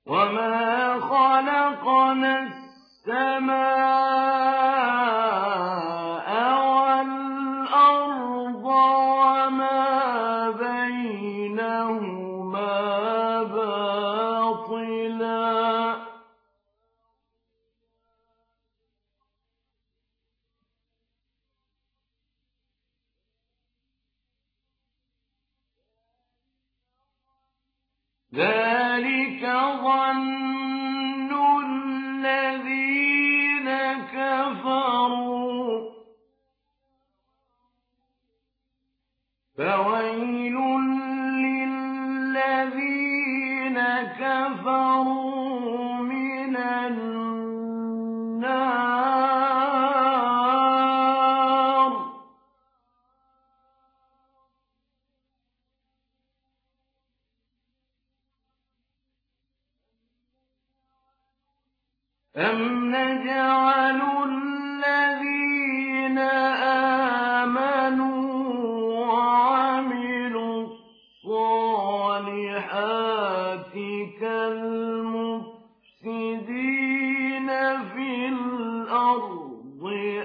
وَمَا خَلَقْنَا السَّمَاءَ وَالْأَرْضَ وَمَا بَيْنَهُمَا بَاطِلًا ۚ ذَٰلِكَ ظَنُّ الَّذِينَ كَفَرُوا ۚ فَوَيْلٌ لِّلَّذِينَ كَفَرُوا مِنَ النَّارِ. أَمْ نَجْعَلُ الَّذِينَ آمَنُوا وَعَمِلُوا الصَّالِحَاتِ كَالْمُفْسِدِينَ فِي الْأَرْضِ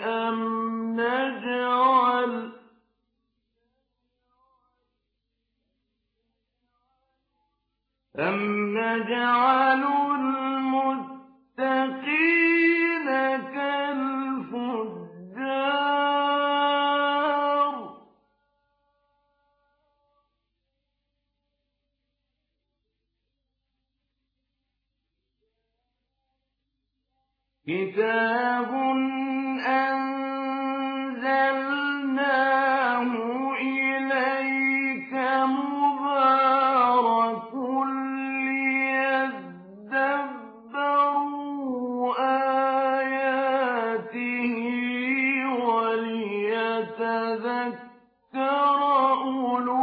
أَمْ نَجْعَلُ الْمُتَّقِينَ كَالْفُجَّارِ. كِتَابٌ أَنزَلْنَاهُ إِلَيْكَ مُبَارَكٌ لِّيَدَّبَّرُوا آيَاتِهِ وَلِيَتَذَكَّرَ أُولُو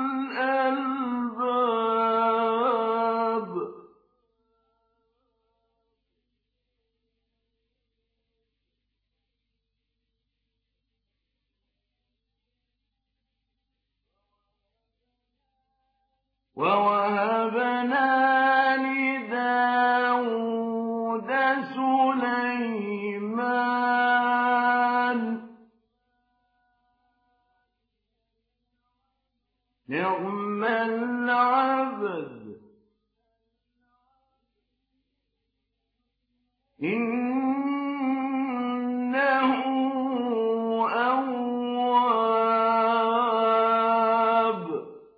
الْأَلْبَابِ. وَوَهَبْنَا لِدَاوُودَ سُلَيْمَانَ ۚ نِعْمَ الْعَبْدُ ۖ إِنَّهُ أَوَّابٌ.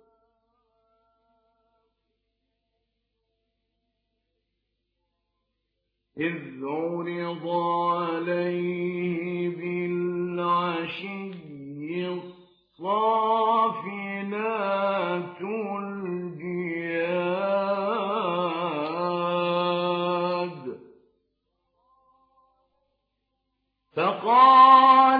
إِذْ عُرِضَ عَلَيْهِ بِالْعَشِيِّ الصَّافِنَاتُ الْجِيَادُ فَقَالَ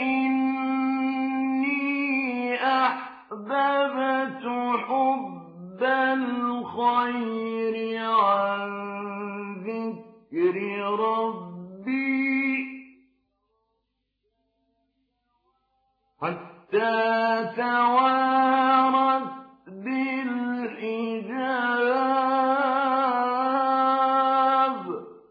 إِنِّي أَحْبَبْتُ حُبَّ الْخَيْرِ عَن ذِكْرِ رَبِّي حَتَّىٰ تَوَارَتْ بِالْحِجَابِ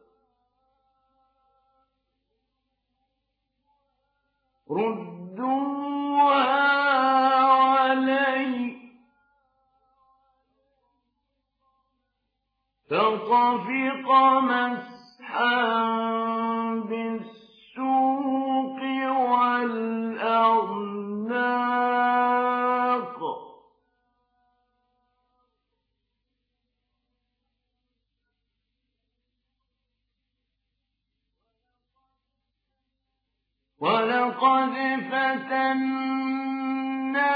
رُدُّوهَا عَلَيَّ ۖ فَطَفِقَ مَسْحًا بِالسُّوقِ وَالْأَعْنَاقِ. وَلَقَدْ فَتَنَّا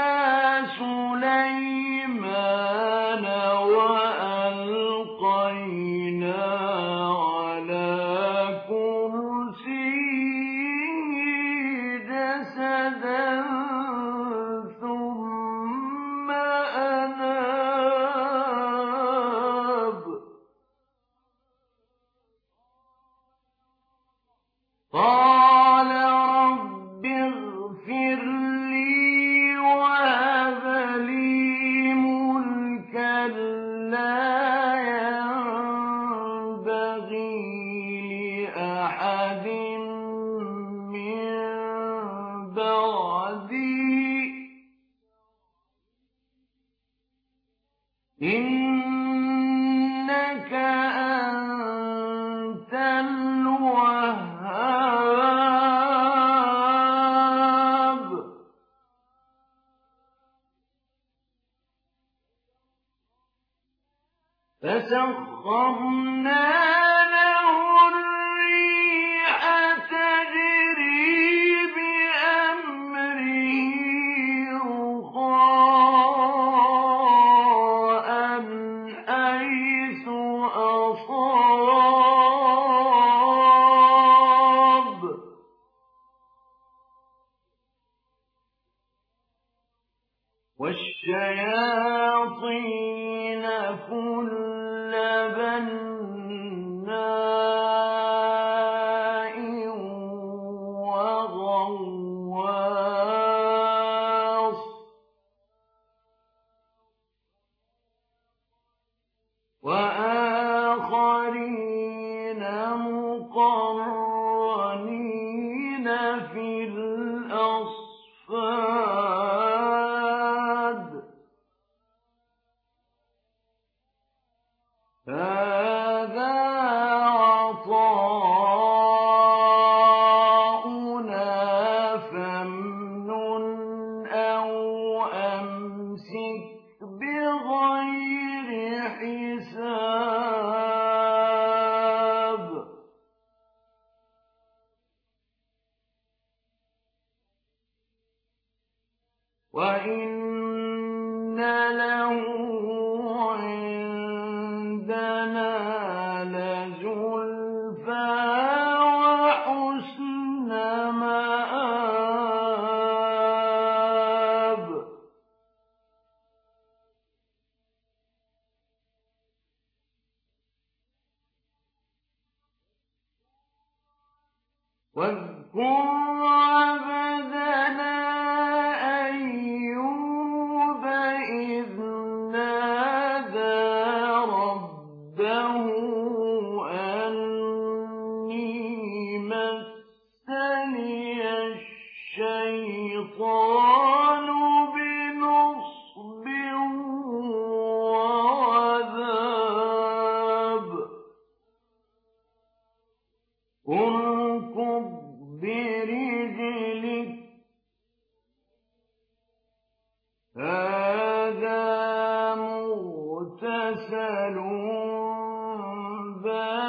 سُلَيْمَانَ وَأَلْقَيْنَا عَلَىٰ كُرْسِيِّهِ جَسَدًا ثُمَّ أَنَابَ. قَالَ رَبِّ اغْفِرْ لِي وَهَبْ لِي إِنَّكَ أَنتَ الْوَهَّابُ. فَسَخَّرْنَا لَهُ الرِّيحَ تَجْرِي بِأَمْرِهِ رُخَاءً حَيْثُ أَصَابَ. وَالشَّيَاطِينَ كُلَّ بَنَّاءٍ وَغَوَّاصٍ. وَآخَرِينَ مُقَرَّنِينَ فِي الْأَصْفَادِ. هَٰذَا عَطَاؤُنَا فَامْنُنْ أَوْ أَمْسِكْ بِغَيْرِ حِسَابٍ. وَإِنَّ لَهُ عِندَنَا لَزُلْفَىٰ وَحُسْنَ مَآبٍ. وَاذْكُرْ عَبْدَنَا أَيُّوبَ إِذْ نَادَىٰ رَبَّهُ أَنِّي مَسَّنِيَ الشَّيْطَانُ بِنُصْبٍ وَعَذَابٍ. ارْكُضْ بِرِجْلِكَ ۖ هَٰذَا مُغْتَسَلٌ بَارِدٌ